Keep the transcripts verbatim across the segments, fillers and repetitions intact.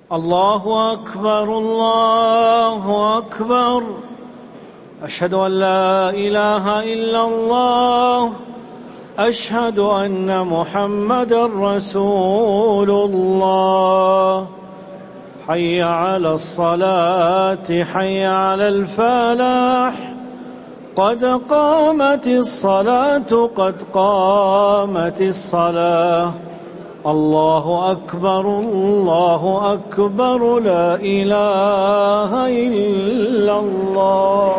الله أكبر الله أكبر. أشهد أن لا إله إلا الله. أشهد أن محمدًا رسول الله. حي على الصلاة حي على الفلاح. قد قامت الصلاة قد قامت الصلاة. الله أكبر الله أكبر. لا إله إلا الله.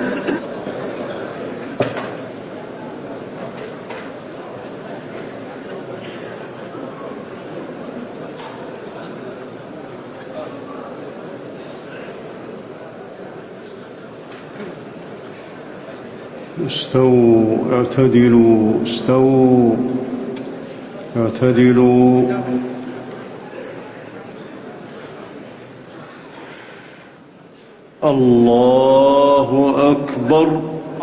استووا اعتدلوا استووا اعتدلوا. الله أكبر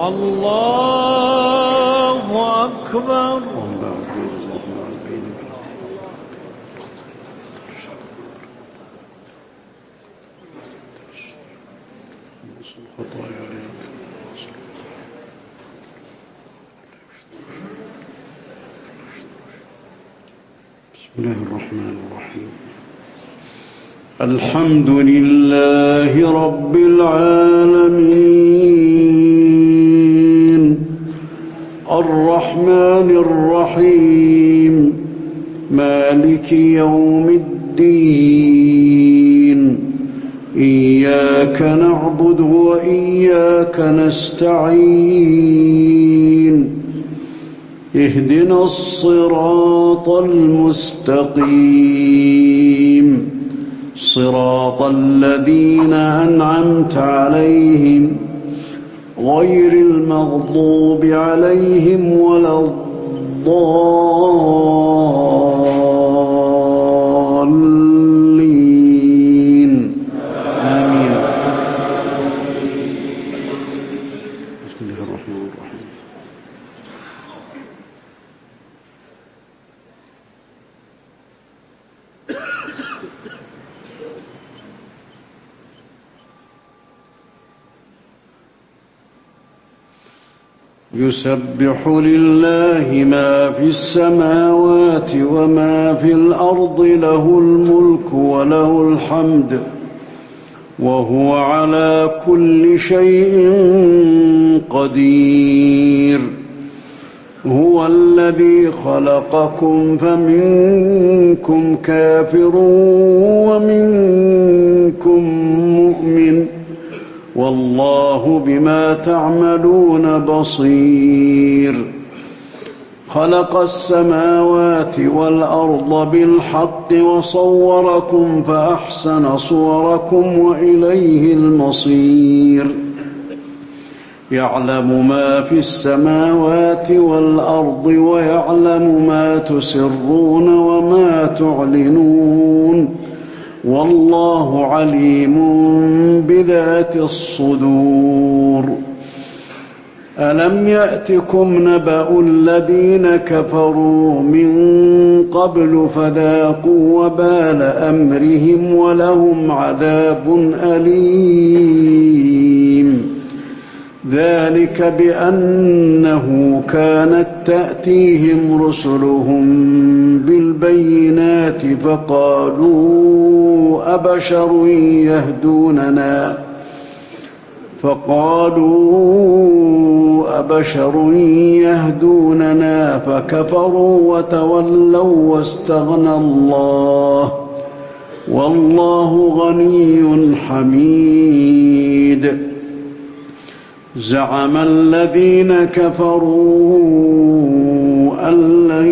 الله أكبر. بسم الله الرحمن الرحيم. الحمد لله رب العالمين الرحمن الرحيم مالك يوم الدين. إياك نعبد وإياك نستعين. اهدنا الصراط المستقيم صراط الذين أنعمت عليهم غير المغضوب عليهم ولا الضالين. آمين. بسم الله الرحمن الرحيم. يسبح لله ما في السماوات وما في الأرض له الملك وله الحمد وهو على كل شيء قدير. هو الذي خلقكم فمنكم كافر ومنكم مؤمن والله بما تعملون بصير. خلق السماوات والأرض بالحق وصوركم فأحسن صوركم وإليه المصير. يعلم ما في السماوات والأرض ويعلم ما تسرون وما تعلنون والله عليم بذات الصدور. ألم يأتكم نبأ الذين كفروا من قبل فذاقوا وبال أمرهم ولهم عذاب أليم. ذلك بأنه كانت تأتيهم رسلهم بالبينات فقالوا أبشر يهدوننا فقالوا أبشر يهدوننا فكفروا وتولوا واستغنى الله والله غني حميد. زعم الذين كفروا أن لن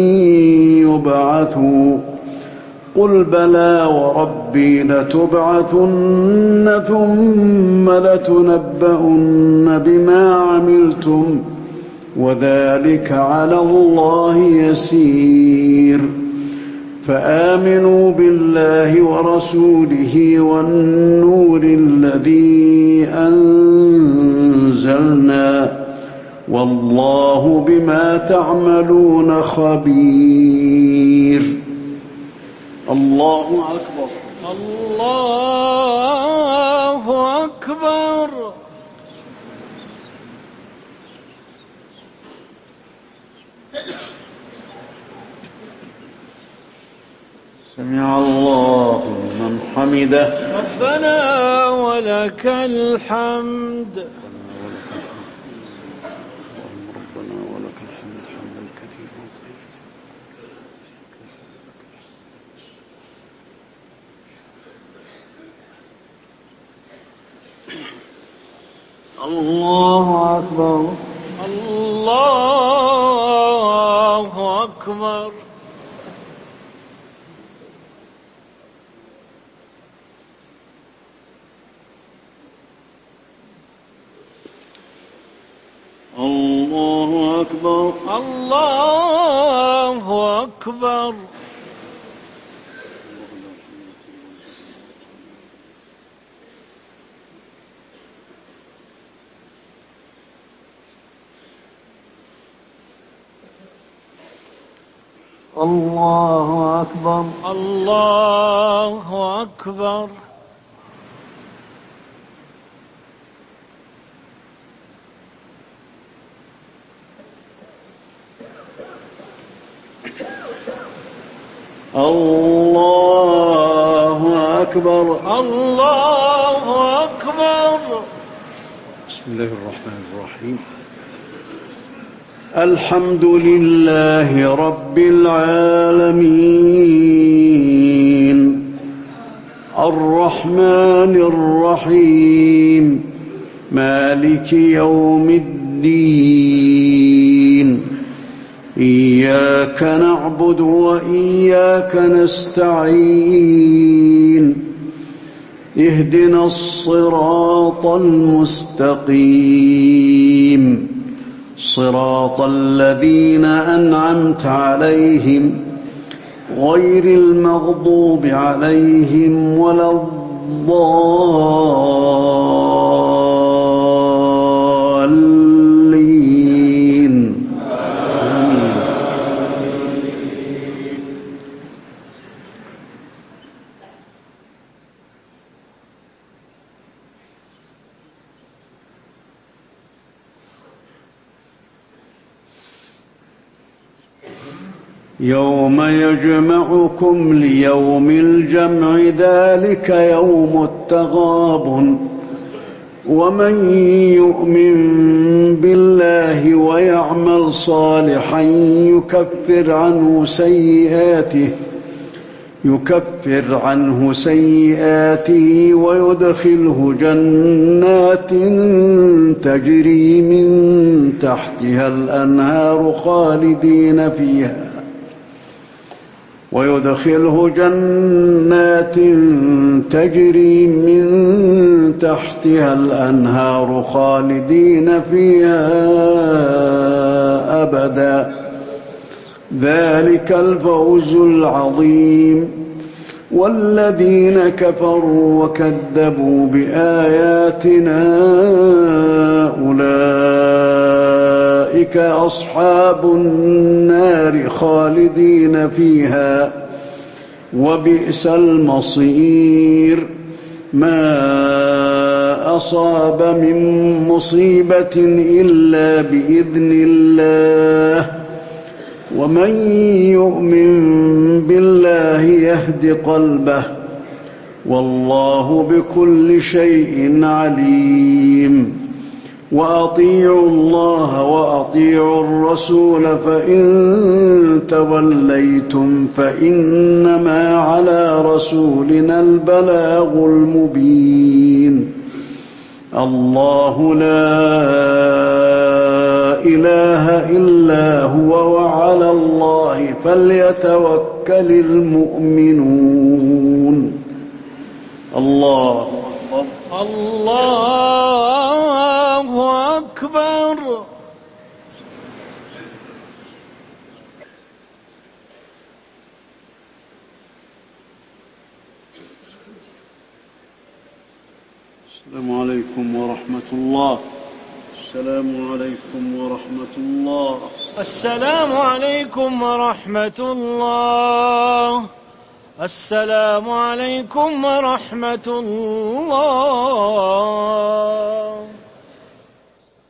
يبعثوا قل بلى وربي لتبعثن ثم لتنبؤن بما عملتم وذلك على الله يسير. فآمنوا بالله ورسوله والنور الذي أنزلنا والله بما تعملون خبير. الله أكبر الله أكبر. سمع الله لمن حمده. ربنا ولك الحمد. ربنا ولك الحمد حمدا كثيرا طيبا. الله أكبر. الله أكبر. الله أكبر. الله أكبر. الله أكبر. الله أكبر. الله أكبر. الله أكبر. بسم الله الرحمن الرحيم. الحمد لله رب العالمين الرحمن الرحيم مالك يوم الدين إياك نعبد وإياك نستعين اهدنا الصراط المستقيم صراط الذين أنعمت عليهم غير المغضوب عليهم ولا الضالين آمين. يوم يجمعكم ليوم الجمع ذلك يوم التغابن ومن يؤمن بالله ويعمل صالحا يكفر عنه سيئاته يكفر عنه سيئاته ويدخله جنات تجري من تحتها الأنهار خالدين فيها ويدخله جنات تجري من تحتها الأنهار خالدين فيها أبدا ذلك الفوز العظيم. والذين كفروا وكذبوا بآياتنا أولئك أصحاب النار خالدين فيها وبئس المصير. ما أصاب من مصيبة إلا بإذن الله ومن يؤمن بالله يهد قلبه والله بكل شيء عليم. وأطيعوا الله وأطيعوا الرسول فإن توليتم فإنما على رسولنا البلاغ المبين. الله لا إله إلا هو وعلى الله فليتوكل المؤمنون. الله أكبر. الله أكبر. السلام عليكم ورحمة الله. السلام عليكم ورحمة الله. السلام عليكم ورحمة الله. السلام عليكم ورحمة الله.